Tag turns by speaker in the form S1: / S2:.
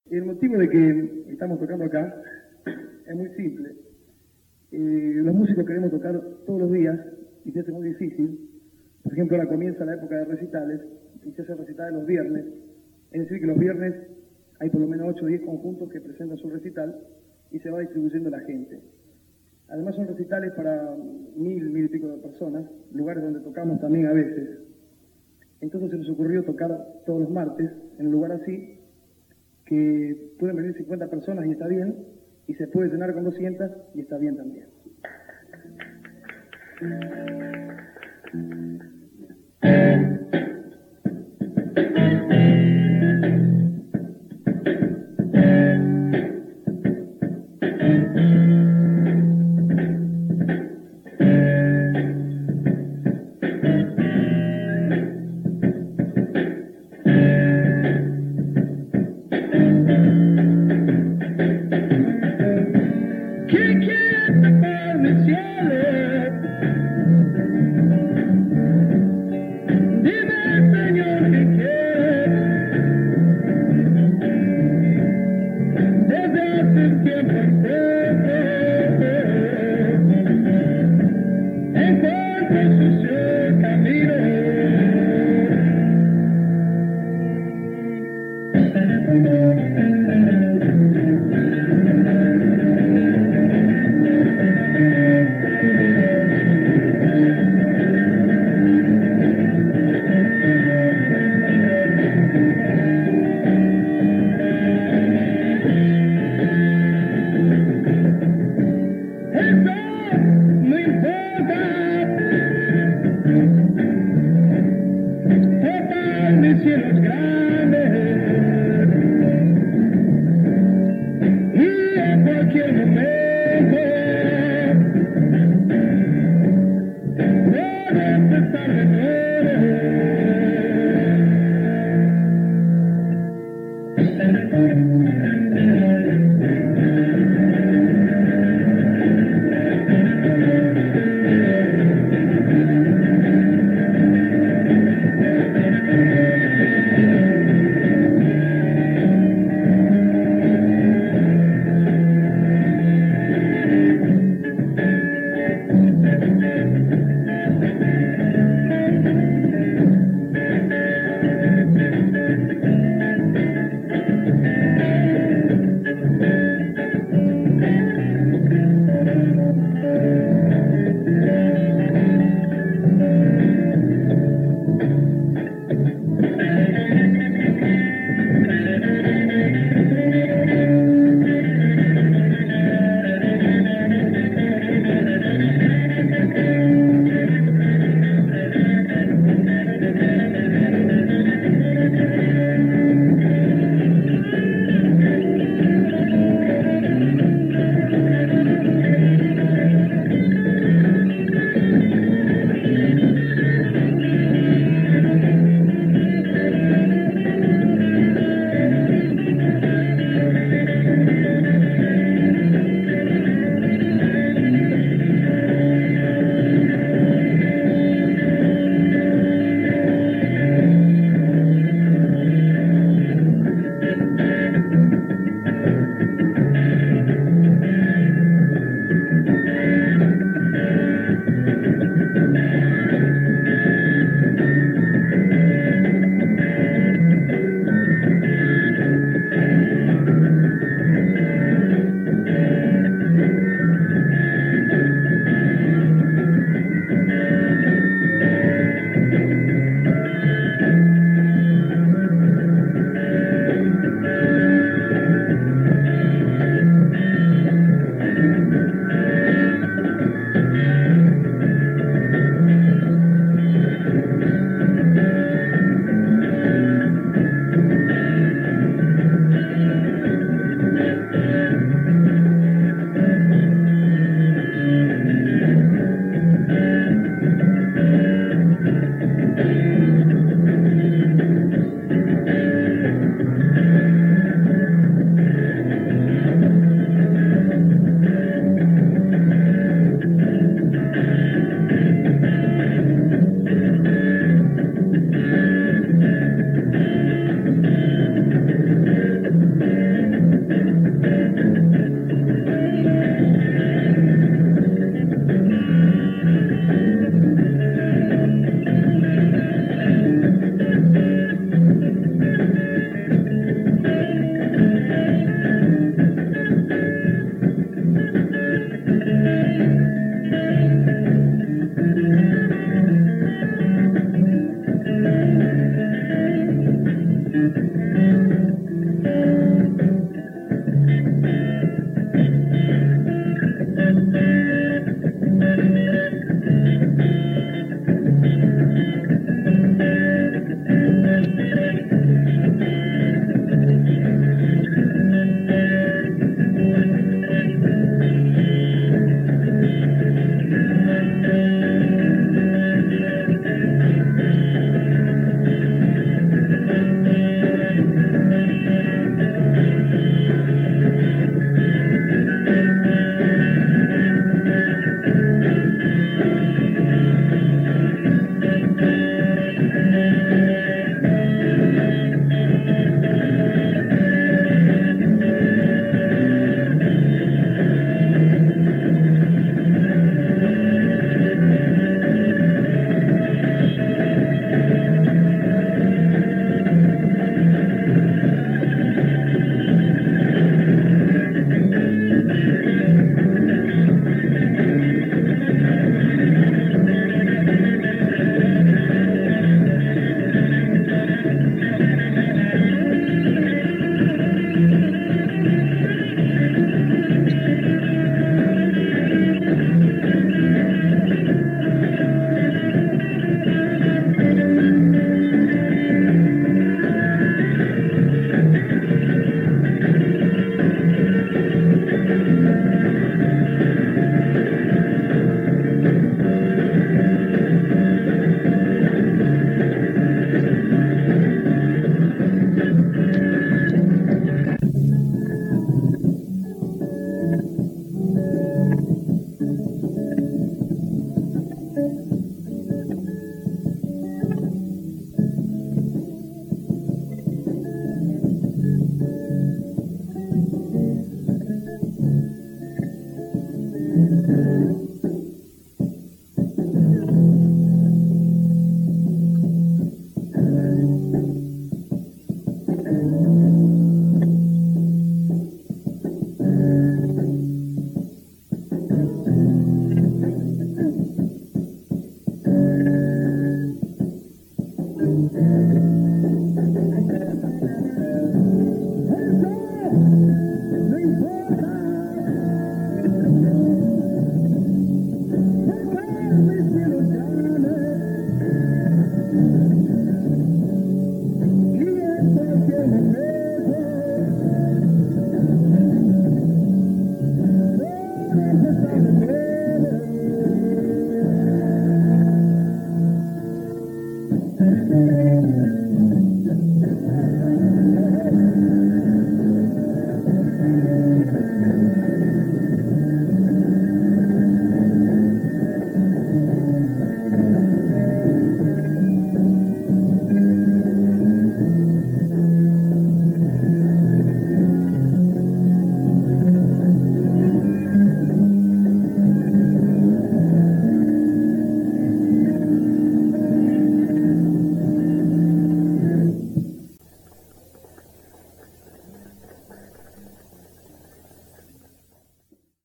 S1: El motivo de que estamos tocando acá es muy simple. Los músicos queremos tocar todos los días y se hace muy difícil. Por ejemplo, ahora comienza la época de recitales y se hace recitales los viernes. Es decir, que los viernes hay por lo menos 8 o 10 conjuntos que presentan su recital y se va distribuyendo la gente. Además son recitales para 1000 y pico de personas, lugares donde tocamos también a veces. Entonces se nos ocurrió tocar todos los martes en un lugar así, que pueden venir 50 personas y está bien, y se puede llenar con 200 y está bien también.